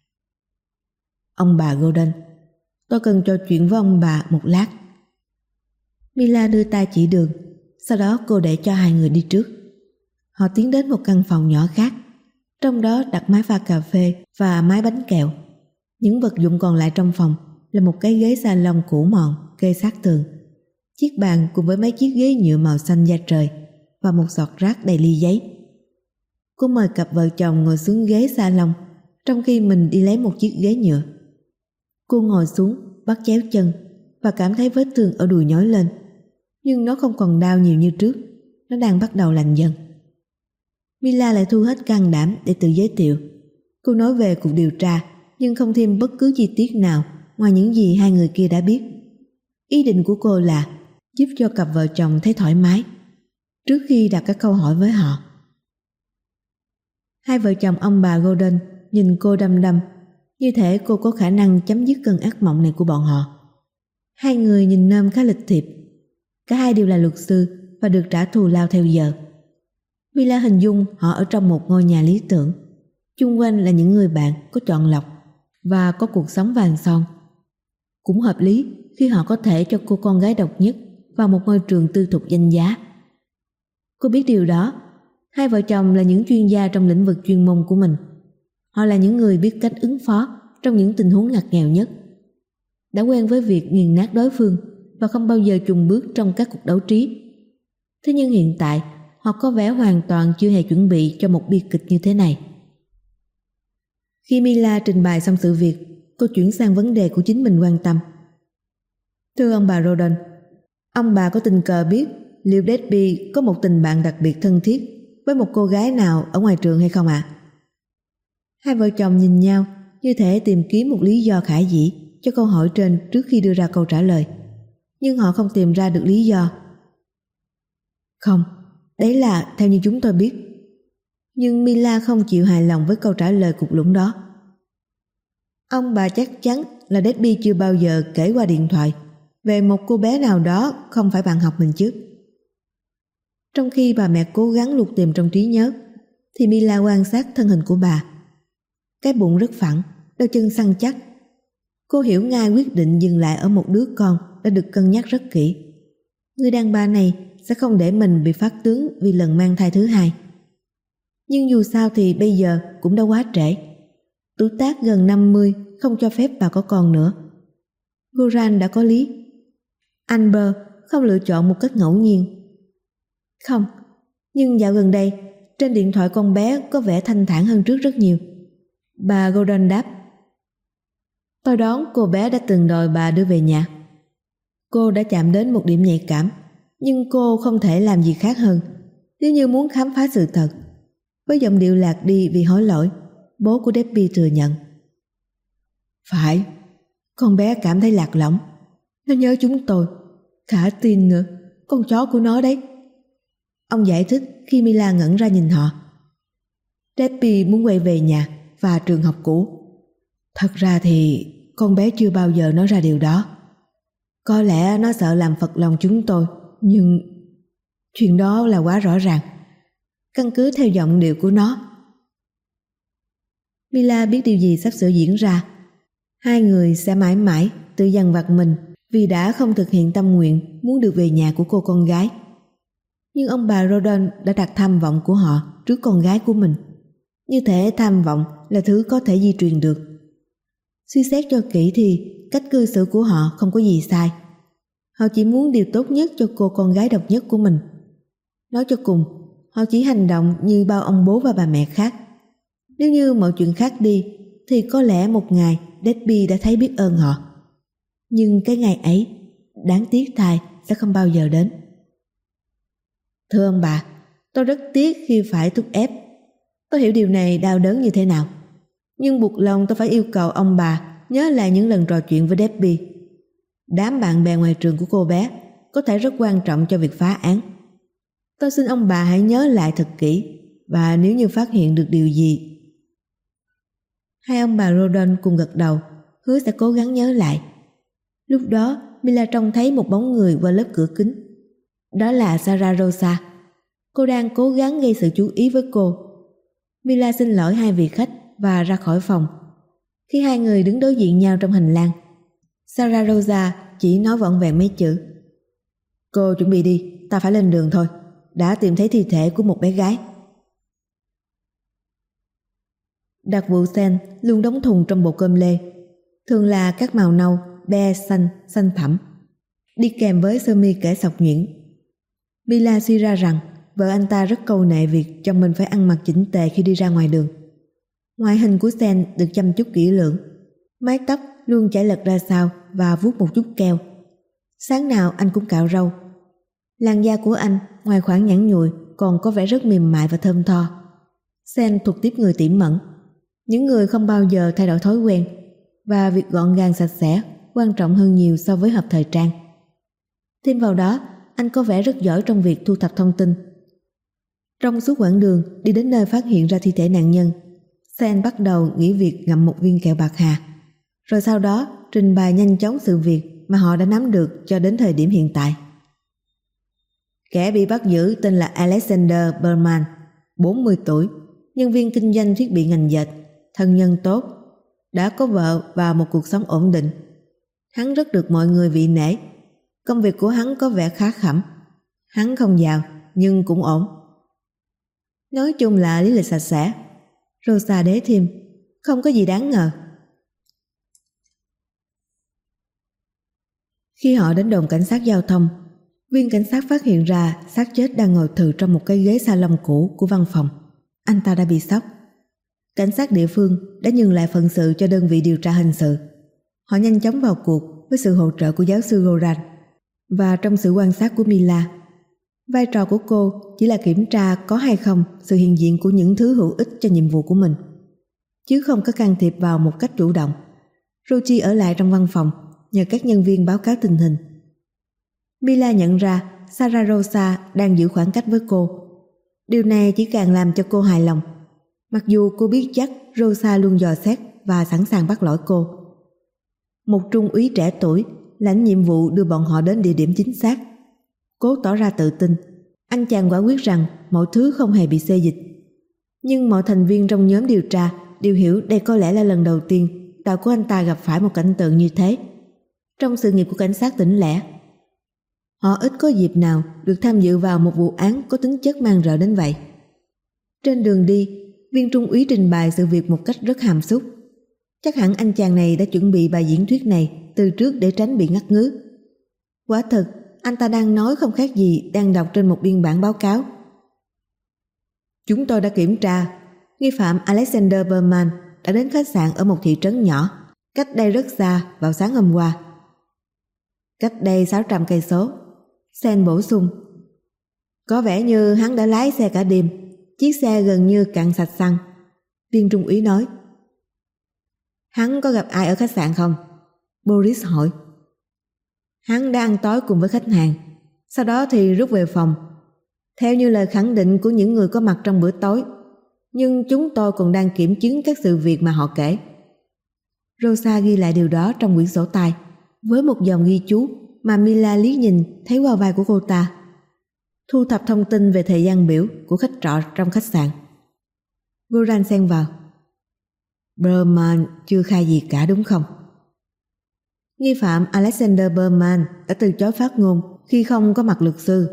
Ông bà Golden, tôi cần trò chuyện với ông bà một lát. Mila đưa tay chỉ đường, sau đó cô để cho hai người đi trước. Họ tiến đến một căn phòng nhỏ khác, trong đó đặt máy pha cà phê và máy bánh kẹo. Những vật dụng còn lại trong phòng là một cái ghế salon cũ mòn kê sát tường, chiếc bàn cùng với mấy chiếc ghế nhựa màu xanh da trời và một giọt rác đầy ly giấy. Cô mời cặp vợ chồng ngồi xuống ghế salon, trong khi mình đi lấy một chiếc ghế nhựa. Cô ngồi xuống, bắt chéo chân và cảm thấy vết thương ở đùi nhói lên, nhưng nó không còn đau nhiều như trước. Nó đang bắt đầu lành dần. Mila lại thu hết can đảm để tự giới thiệu. Cô nói về cuộc điều tra, nhưng không thêm bất cứ chi tiết nào ngoài những gì hai người kia đã biết. Ý định của cô là giúp cho cặp vợ chồng thấy thoải mái trước khi đặt các câu hỏi với họ. Hai vợ chồng ông bà Golden nhìn cô đăm đăm, như thể cô có khả năng chấm dứt cơn ác mộng này của bọn họ. Hai người nhìn nôm khá lịch thiệp. Cả hai đều là luật sư và được trả thù lao theo giờ. Mila hình dung họ ở trong một ngôi nhà lý tưởng. Chung quanh là những người bạn có chọn lọc và có cuộc sống vàng son. Cũng hợp lý khi họ có thể cho cô con gái độc nhất vào một ngôi trường tư thục danh giá. Cô biết điều đó. Hai vợ chồng là những chuyên gia trong lĩnh vực chuyên môn của mình. Họ là những người biết cách ứng phó trong những tình huống ngặt nghèo nhất. Đã quen với việc nghiền nát đối phương và không bao giờ chùn bước trong các cuộc đấu trí. Thế nhưng hiện tại họ có vẻ hoàn toàn chưa hề chuẩn bị cho một bi kịch như thế này. Khi Mila trình bày xong sự việc, cô chuyển sang vấn đề của chính mình quan tâm. Thưa ông bà Roden, ông bà có tình cờ biết liệu Debbie có một tình bạn đặc biệt thân thiết với một cô gái nào ở ngoài trường hay không ạ? À? Hai vợ chồng nhìn nhau như thể tìm kiếm một lý do khả dĩ cho câu hỏi trên trước khi đưa ra câu trả lời. Nhưng họ không tìm ra được lý do. Không, đấy là theo như chúng tôi biết. Nhưng Mila không chịu hài lòng với câu trả lời cục lũng đó. Ông bà chắc chắn là Debbie chưa bao giờ kể qua điện thoại về một cô bé nào đó không phải bạn học mình chứ. Trong khi bà mẹ cố gắng lục tìm trong trí nhớ, thì Mila quan sát thân hình của bà. Cái bụng rất phẳng, đôi chân săn chắc. Cô hiểu ngay quyết định dừng lại ở một đứa con đã được cân nhắc rất kỹ. Người đàn bà này sẽ không để mình bị phát tướng vì lần mang thai thứ hai. Nhưng dù sao thì bây giờ cũng đã quá trễ. Tuổi tác gần năm mươi không cho phép bà có con nữa. Goran đã có lý. Amber không lựa chọn một cách ngẫu nhiên. Không, nhưng dạo gần đây trên điện thoại con bé có vẻ thanh thản hơn trước rất nhiều. Bà Gordon đáp. Tôi đoán cô bé đã từng đòi bà đưa về nhà. Cô đã chạm đến một điểm nhạy cảm, nhưng cô không thể làm gì khác hơn nếu như muốn khám phá sự thật. Với giọng điệu lạc đi vì hối lỗi, bố của Debbie thừa nhận. Phải, con bé cảm thấy lạc lõng. Nó nhớ chúng tôi, cả tin nữa, con chó của nó đấy. Ông giải thích khi Mila ngẩn ra nhìn họ. Debbie muốn quay về nhà và trường học cũ. Thật ra thì con bé chưa bao giờ nói ra điều đó. Có lẽ nó sợ làm phật lòng chúng tôi, nhưng chuyện đó là quá rõ ràng. Căn cứ theo giọng điệu của nó. Mila biết điều gì sắp sửa diễn ra. Hai người sẽ mãi mãi tự dằn vặt mình vì đã không thực hiện tâm nguyện muốn được về nhà của cô con gái. Nhưng ông bà Rodon đã đặt tham vọng của họ trước con gái của mình. Như thể tham vọng là thứ có thể di truyền được. Suy xét cho kỹ thì cách cư xử của họ không có gì sai. Họ chỉ muốn điều tốt nhất cho cô con gái độc nhất của mình. Nói cho cùng, họ chỉ hành động như bao ông bố và bà mẹ khác. Nếu như mọi chuyện khác đi, thì có lẽ một ngày Debbie đã thấy biết ơn họ. Nhưng cái ngày ấy, đáng tiếc thay, sẽ không bao giờ đến. Thưa ông bà, tôi rất tiếc khi phải thúc ép. Tôi hiểu điều này đau đớn như thế nào. Nhưng buộc lòng tôi phải yêu cầu ông bà nhớ lại những lần trò chuyện với Debbie. Đám bạn bè ngoài trường của cô bé có thể rất quan trọng cho việc phá án. Tôi xin ông bà hãy nhớ lại thật kỹ, và nếu như phát hiện được điều gì. Hai ông bà Rodon cùng gật đầu, hứa sẽ cố gắng nhớ lại. Lúc đó Mila trông thấy một bóng người qua lớp cửa kính. Đó là Sarah Rosa. Cô đang cố gắng gây sự chú ý với cô. Mila xin lỗi hai vị khách và ra khỏi phòng. Khi hai người đứng đối diện nhau trong hành lang, Sarah Rosa chỉ nói vỏn vẹn mấy chữ. Cô chuẩn bị đi, ta phải lên đường thôi. Đã tìm thấy thi thể của một bé gái. Đặc vụ sen luôn đóng thùng trong bộ cơm lê, thường là các màu nâu, be, xanh, xanh thẳm, đi kèm với sơ mi kẻ sọc nhuyễn. Mila suy ra rằng vợ anh ta rất câu nệ việc chồng mình phải ăn mặc chỉnh tề khi đi ra ngoài đường. Ngoại hình của Sen được chăm chút kỹ lưỡng, mái tóc luôn chải lật ra sau và vuốt một chút keo. Sáng nào anh cũng cạo râu. Làn da của anh ngoài khoảng nhẵn nhụi còn có vẻ rất mềm mại và thơm tho. Sen thuộc tiếp người tỉ mẩn, những người không bao giờ thay đổi thói quen, và việc gọn gàng sạch sẽ quan trọng hơn nhiều so với hợp thời trang. Thêm vào đó, anh có vẻ rất giỏi trong việc thu thập thông tin. Trong suốt quãng đường đi đến nơi phát hiện ra thi thể nạn nhân, Sen bắt đầu nghĩ việc ngậm một viên kẹo bạc hà, rồi sau đó trình bày nhanh chóng sự việc mà họ đã nắm được cho đến thời điểm hiện tại. Kẻ bị bắt giữ tên là Alexander Berman, bốn mươi tuổi, nhân viên kinh doanh thiết bị ngành dệt, thân nhân tốt, đã có vợ và một cuộc sống ổn định. Hắn rất được mọi người vị nể. Công việc của hắn có vẻ khá khẩm. Hắn không giàu nhưng cũng ổn. Nói chung là lý lịch sạch sẽ. Rosa đế thêm, không có gì đáng ngờ. Khi họ đến đồn cảnh sát giao thông, viên cảnh sát phát hiện ra xác chết đang ngồi thừ trong một cái ghế salon cũ của văn phòng. Anh ta đã bị sốc. Cảnh sát địa phương đã nhường lại phận sự cho đơn vị điều tra hình sự. Họ nhanh chóng vào cuộc với sự hỗ trợ của giáo sư Goran và trong sự quan sát của Mila. Vai trò của cô chỉ là kiểm tra có hay không sự hiện diện của những thứ hữu ích cho nhiệm vụ của mình, chứ không có can thiệp vào một cách chủ động. Rochi ở lại trong văn phòng nhờ các nhân viên báo cáo tình hình. Mila nhận ra Sarah Rosa đang giữ khoảng cách với cô. Điều này chỉ càng làm cho cô hài lòng, mặc dù cô biết chắc Rosa luôn dò xét và sẵn sàng bắt lỗi cô. Một trung úy trẻ tuổi lãnh nhiệm vụ đưa bọn họ đến địa điểm chính xác. Cố tỏ ra tự tin, anh chàng quả quyết rằng mọi thứ không hề bị xê dịch. Nhưng mọi thành viên trong nhóm điều tra đều hiểu đây có lẽ là lần đầu tiên tàu của anh ta gặp phải một cảnh tượng như thế. Trong sự nghiệp của cảnh sát tỉnh lẻ, họ ít có dịp nào được tham dự vào một vụ án có tính chất man rợ đến vậy. Trên đường đi, viên trung úy trình bày sự việc một cách rất hàm xúc. Chắc hẳn anh chàng này đã chuẩn bị bài diễn thuyết này từ trước để tránh bị ngắt ngứ. Quả thật, anh ta đang nói không khác gì đang đọc trên một biên bản báo cáo. Chúng tôi đã kiểm tra, nghi phạm Alexander Berman đã đến khách sạn ở một thị trấn nhỏ, cách đây rất xa vào sáng hôm qua. Cách đây sáu trăm cây số, Sen bổ sung. Có vẻ như hắn đã lái xe cả đêm, chiếc xe gần như cạn sạch xăng. Viên trung úy nói. Hắn có gặp ai ở khách sạn không? Boris hỏi. Hắn đã ăn tối cùng với khách hàng, sau đó thì rút về phòng, theo như lời khẳng định của những người có mặt trong bữa tối. Nhưng chúng tôi còn đang kiểm chứng các sự việc mà họ kể. Rosa ghi lại điều đó trong quyển sổ tay với một dòng ghi chú mà Mila liếc nhìn thấy qua vai của cô ta. Thu thập thông tin về thời gian biểu của khách trọ trong khách sạn. Goran xen vào. Berman chưa khai gì cả đúng không? Nghi phạm Alexander Berman đã từ chối phát ngôn khi không có mặt luật sư.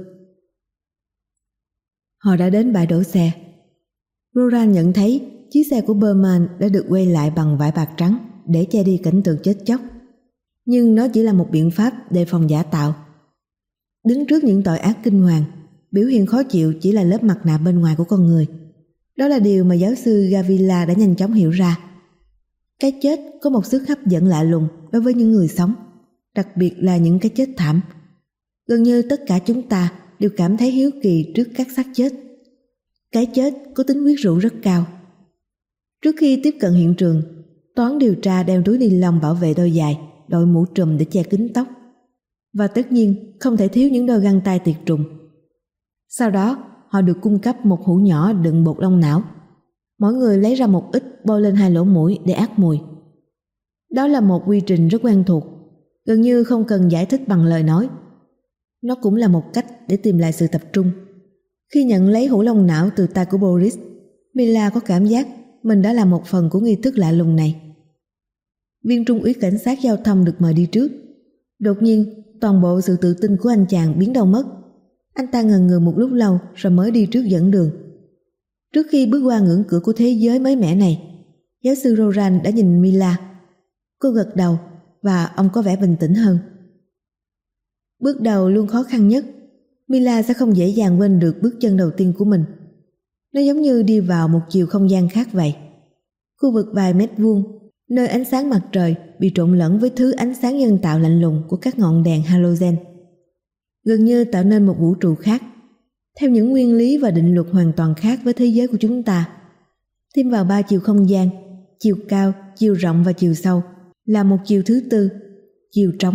Họ đã đến bãi đổ xe. Goran nhận thấy chiếc xe của Berman đã được quay lại bằng vải bạc trắng để che đi cảnh tượng chết chóc. Nhưng nó chỉ là một biện pháp đề phòng giả tạo. Đứng trước những tội ác kinh hoàng, biểu hiện khó chịu chỉ là lớp mặt nạ bên ngoài của con người. Đó là điều mà giáo sư Gavila đã nhanh chóng hiểu ra. Cái chết có một sức hấp dẫn lạ lùng đối với những người sống, đặc biệt là những cái chết thảm. Gần như tất cả chúng ta đều cảm thấy hiếu kỳ trước các xác chết. Cái chết có tính quyến rũ rất cao. Trước khi tiếp cận hiện trường, toán điều tra đeo túi ni lông bảo vệ đôi giày, đội mũ trùm để che kín tóc. Và tất nhiên không thể thiếu những đôi găng tay tiệt trùng. Sau đó họ được cung cấp một hũ nhỏ đựng bột lông não. Mỗi người lấy ra một ít bôi lên hai lỗ mũi để át mùi. Đó là một quy trình rất quen thuộc, gần như không cần giải thích bằng lời nói. Nó cũng là một cách để tìm lại sự tập trung. Khi nhận lấy hũ lông não từ tay của Boris, Mila có cảm giác mình đã là một phần của nghi thức lạ lùng này. Viên trung úy cảnh sát giao thông được mời đi trước. Đột nhiên, toàn bộ sự tự tin của anh chàng biến đâu mất. Anh ta ngần ngừ một lúc lâu rồi mới đi trước dẫn đường. Trước khi bước qua ngưỡng cửa của thế giới mới mẻ này, giáo sư Roran đã nhìn Mila. Cô gật đầu và ông có vẻ bình tĩnh hơn. Bước đầu luôn khó khăn nhất. Mila sẽ không dễ dàng quên được bước chân đầu tiên của mình. Nó giống như đi vào một chiều không gian khác vậy. Khu vực vài mét vuông, nơi ánh sáng mặt trời bị trộn lẫn với thứ ánh sáng nhân tạo lạnh lùng của các ngọn đèn halogen, gần như tạo nên một vũ trụ khác, theo những nguyên lý và định luật hoàn toàn khác với thế giới của chúng ta. Thêm vào ba chiều không gian, chiều cao, chiều rộng và chiều sâu, là một chiều thứ tư, chiều trống.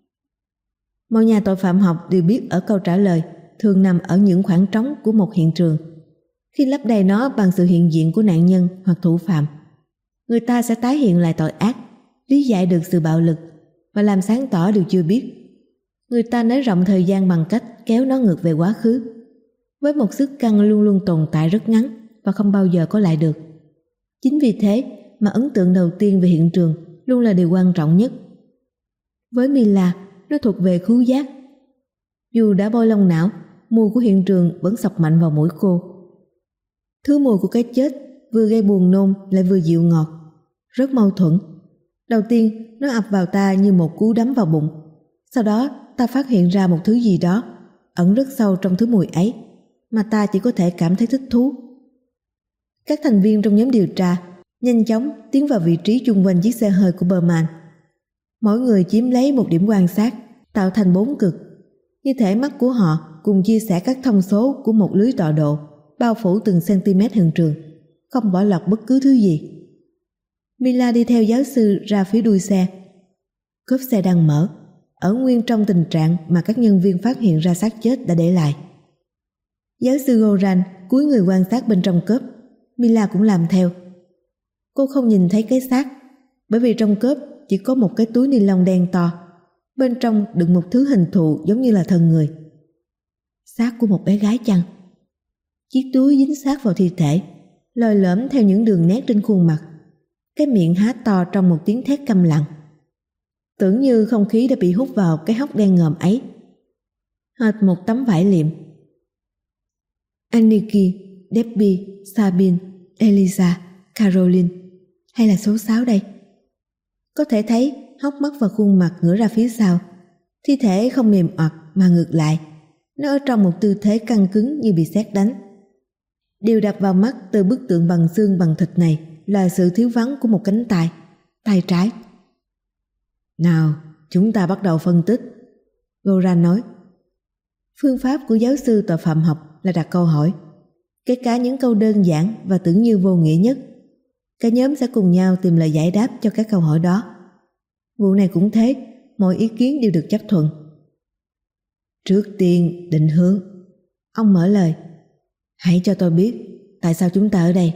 Mọi nhà tội phạm học đều biết ở câu trả lời thường nằm ở những khoảng trống của một hiện trường. Khi lấp đầy nó bằng sự hiện diện của nạn nhân hoặc thủ phạm, người ta sẽ tái hiện lại tội ác, lý giải được sự bạo lực và làm sáng tỏ điều chưa biết. Người ta nới rộng thời gian bằng cách kéo nó ngược về quá khứ, với một sức căng luôn luôn tồn tại rất ngắn và không bao giờ có lại được. Chính vì thế mà ấn tượng đầu tiên về hiện trường luôn là điều quan trọng nhất. Với Mila, nó thuộc về khứu giác. Dù đã bôi lông não, mùi của hiện trường vẫn xộc mạnh vào mũi cô. Thứ mùi của cái chết vừa gây buồn nôn lại vừa dịu ngọt, rất mâu thuẫn. Đầu tiên nó ập vào ta như một cú đấm vào bụng. Sau đó ta phát hiện ra một thứ gì đó ẩn rất sâu trong thứ mùi ấy mà ta chỉ có thể cảm thấy thích thú. Các thành viên trong nhóm điều tra nhanh chóng tiến vào vị trí chung quanh chiếc xe hơi của Berman. Mỗi người chiếm lấy một điểm quan sát, tạo thành bốn cực. Như thể mắt của họ cùng chia sẻ các thông số của một lưới tọa độ, bao phủ từng cm hiện trường, không bỏ lọt bất cứ thứ gì. Mila đi theo giáo sư ra phía đuôi xe. Cốp xe đang mở, ở nguyên trong tình trạng mà các nhân viên phát hiện ra xác chết đã để lại. Giáo sư Goran cúi người quan sát bên trong cốp. Mila cũng làm theo. Cô không nhìn thấy cái xác, bởi vì trong cốp chỉ có một cái túi ni lông đen to, bên trong đựng một thứ hình thù giống như là thân người. Xác của một bé gái chăng? Chiếc túi dính sát vào thi thể, lồi lõm theo những đường nét trên khuôn mặt. Cái miệng há to trong một tiếng thét câm lặng, tưởng như không khí đã bị hút vào cái hốc đen ngòm ấy, hệt một tấm vải liệm. Aniki, Debbie, Sabine, Elisa, Caroline, hay là số sáu đây? Có thể thấy hốc mắt và khuôn mặt ngửa ra phía sau. Thi thể không mềm oặt mà ngược lại, nó ở trong một tư thế căng cứng như bị sét đánh. Điều đập vào mắt từ bức tượng bằng xương bằng thịt này là sự thiếu vắng của một cánh tay, tay trái. Nào, chúng ta bắt đầu phân tích, Goran nói. Phương pháp của giáo sư tội phạm học là đặt câu hỏi, kể cả những câu đơn giản và tưởng như vô nghĩa nhất. Cả nhóm sẽ cùng nhau tìm lời giải đáp cho các câu hỏi đó. Vụ này cũng thế, mọi ý kiến đều được chấp thuận. Trước tiên, định hướng. Ông mở lời. Hãy cho tôi biết tại sao chúng ta ở đây.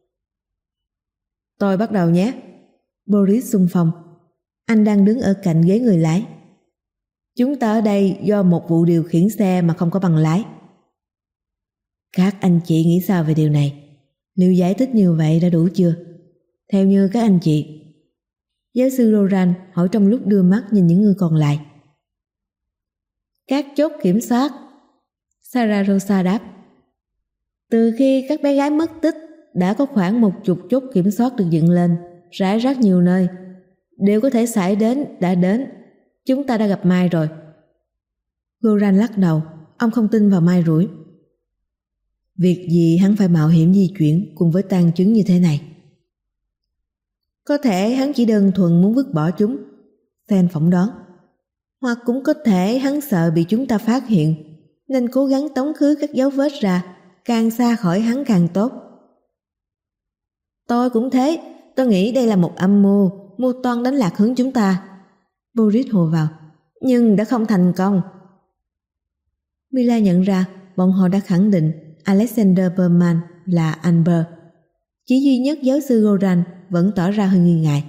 Tôi bắt đầu nhé. Boris xung phong. Anh đang đứng ở cạnh ghế người lái. Chúng ta ở đây do một vụ điều khiển xe mà không có bằng lái. Các anh chị nghĩ sao về điều này? Liệu giải thích như vậy đã đủ chưa? Theo như các anh chị. Giáo sư Goran hỏi trong lúc đưa mắt nhìn những người còn lại. Các chốt kiểm soát. Sarah Rosa đáp. Từ khi các bé gái mất tích, đã có khoảng một chục chốt kiểm soát được dựng lên, rải rác nhiều nơi. Đều có thể xảy đến, đã đến. Chúng ta đã gặp Mai rồi. Goran lắc đầu, ông không tin vào Mai rủi. Việc gì hắn phải mạo hiểm di chuyển cùng với tang chứng như thế này? Có thể hắn chỉ đơn thuần muốn vứt bỏ chúng, Sen phỏng đoán. Hoặc cũng có thể hắn sợ bị chúng ta phát hiện, nên cố gắng tống khứ các dấu vết ra, càng xa khỏi hắn càng tốt. Tôi cũng thế, tôi nghĩ đây là một âm mưu, mưu toan đánh lạc hướng chúng ta. Boris hồ vào, nhưng đã không thành công. Mila nhận ra bọn họ đã khẳng định Alexander Berman là Amber. Chỉ duy nhất giáo sư Goran vẫn tỏ ra hơi nghi ngại.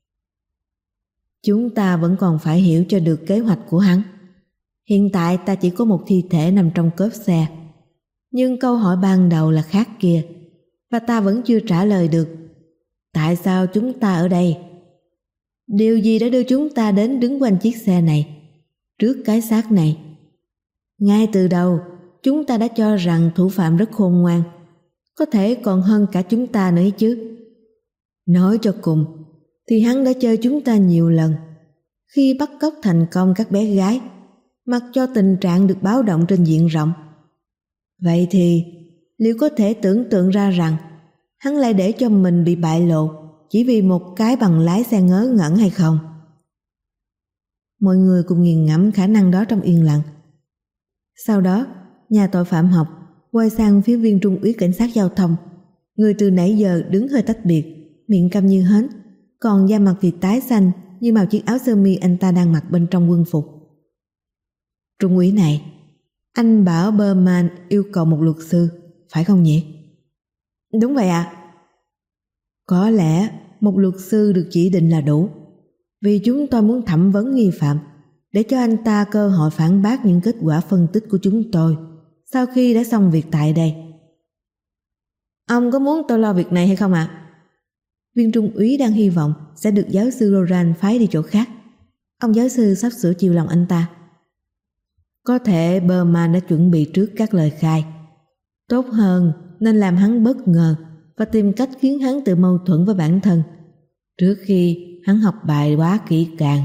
Chúng ta vẫn còn phải hiểu cho được kế hoạch của hắn. Hiện tại ta chỉ có một thi thể nằm trong cốp xe. Nhưng câu hỏi ban đầu là khác kia, và ta vẫn chưa trả lời được. Tại sao chúng ta ở đây? Điều gì đã đưa chúng ta đến đứng quanh chiếc xe này, trước cái xác này? Ngay từ đầu, chúng ta đã cho rằng thủ phạm rất khôn ngoan, có thể còn hơn cả chúng ta nữa chứ. Nói cho cùng, thì hắn đã chơi chúng ta nhiều lần, khi bắt cóc thành công các bé gái, mặc cho tình trạng được báo động trên diện rộng. Vậy thì, liệu có thể tưởng tượng ra rằng hắn lại để cho mình bị bại lộ chỉ vì một cái bằng lái xe ngớ ngẩn hay không? Mọi người cùng nghiền ngẫm khả năng đó trong yên lặng. Sau đó, nhà tội phạm học quay sang phía viên trung úy cảnh sát giao thông, người từ nãy giờ đứng hơi tách biệt, miệng câm như hến, còn da mặt thì tái xanh như màu chiếc áo sơ mi anh ta đang mặc bên trong quân phục. Trung úy này, anh bảo Berman yêu cầu một luật sư, phải không nhỉ? Đúng vậy ạ. À. Có lẽ một luật sư được chỉ định là đủ, vì chúng tôi muốn thẩm vấn nghi phạm để cho anh ta cơ hội phản bác những kết quả phân tích của chúng tôi sau khi đã xong việc tại đây. Ông có muốn tôi lo việc này hay không ạ? À? Viên trung úy đang hy vọng sẽ được giáo sư Goran phái đi chỗ khác. Ông giáo sư sắp sửa chiều lòng anh ta. Có thể Berman đã chuẩn bị trước các lời khai. Tốt hơn nên làm hắn bất ngờ và tìm cách khiến hắn tự mâu thuẫn với bản thân trước khi hắn học bài quá kỹ càng.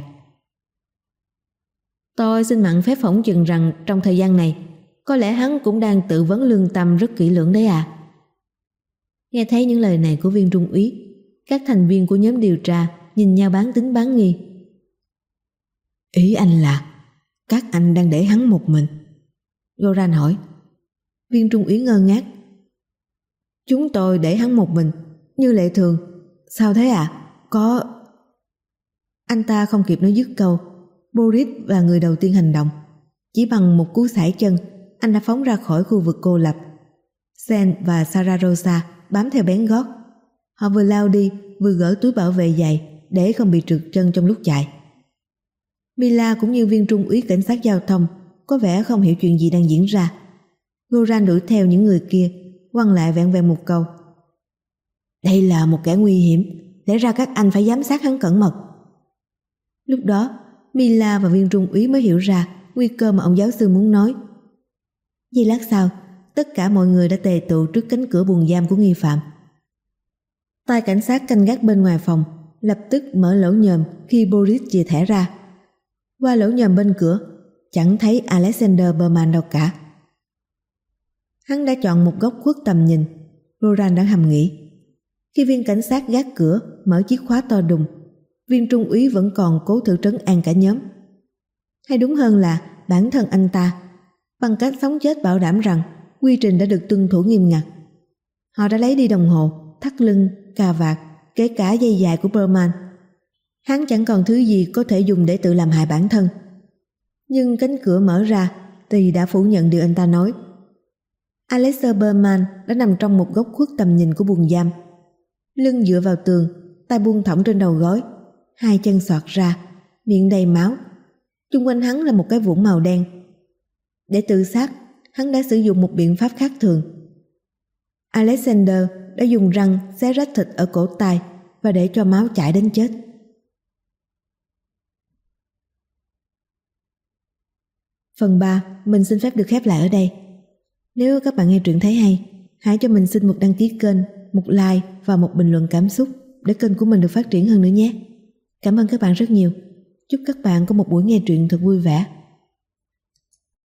Tôi xin mạn phép phỏng chừng rằng trong thời gian này có lẽ hắn cũng đang tự vấn lương tâm rất kỹ lưỡng đấy à. Nghe thấy những lời này của viên trung úy, các thành viên của nhóm điều tra nhìn nhau bán tính bán nghi. Ý anh là các anh đang để hắn một mình? Goran hỏi. Viên trung úy ngơ ngác. Chúng tôi để hắn một mình, như lệ thường. Sao thế ạ? À? Có... Anh ta không kịp nói dứt câu. Boris là người đầu tiên hành động. Chỉ bằng một cú sải chân, anh đã phóng ra khỏi khu vực cô lập. Sen và Sarah Rosa bám theo bén gót. Họ vừa lao đi, vừa gỡ túi bảo vệ giày để không bị trượt chân trong lúc chạy. Mila cũng như viên trung úy cảnh sát giao thông có vẻ không hiểu chuyện gì đang diễn ra. Goran đuổi theo những người kia, quăng lại vẹn vẹn một câu. Đây là một kẻ nguy hiểm, lẽ ra các anh phải giám sát hắn cẩn mật. Lúc đó, Mila và viên trung úy mới hiểu ra nguy cơ mà ông giáo sư muốn nói. Giây lát sau, tất cả mọi người đã tề tụ trước cánh cửa buồng giam của nghi phạm. Tay cảnh sát canh gác bên ngoài phòng lập tức mở lỗ nhòm khi Boris chìa thẻ ra. Qua lỗ nhòm bên cửa, chẳng thấy Alexander Berman đâu cả. Hắn đã chọn một góc khuất tầm nhìn Roran đã hầm nghĩ. Khi viên cảnh sát gác cửa mở chiếc khóa to đùng, viên trung úy vẫn còn cố thử trấn an cả nhóm. Hay đúng hơn là bản thân anh ta, bằng cách sống chết bảo đảm rằng quy trình đã được tuân thủ nghiêm ngặt. Họ đã lấy đi đồng hồ, thắt lưng, cà vạt, kể cả dây dài của Berman. Hắn chẳng còn thứ gì có thể dùng để tự làm hại bản thân. Nhưng cánh cửa mở ra thì đã phủ nhận điều anh ta nói. Alexander Berman đã nằm trong một góc khuất tầm nhìn của buồng giam, lưng dựa vào tường, tay buông thõng trên đầu gối, hai chân xoạc ra, miệng đầy máu. Chung quanh hắn là một cái vũng màu đen. Để tự sát, hắn đã sử dụng một biện pháp khác thường. Alexander đã dùng răng xé rách thịt ở cổ tay và để cho máu chảy đến chết. Phần ba, mình xin phép được khép lại ở đây. Nếu các bạn nghe truyện thấy hay, hãy cho mình xin một đăng ký kênh, một like và một bình luận cảm xúc để kênh của mình được phát triển hơn nữa nhé. Cảm ơn các bạn rất nhiều. Chúc các bạn có một buổi nghe truyện thật vui vẻ.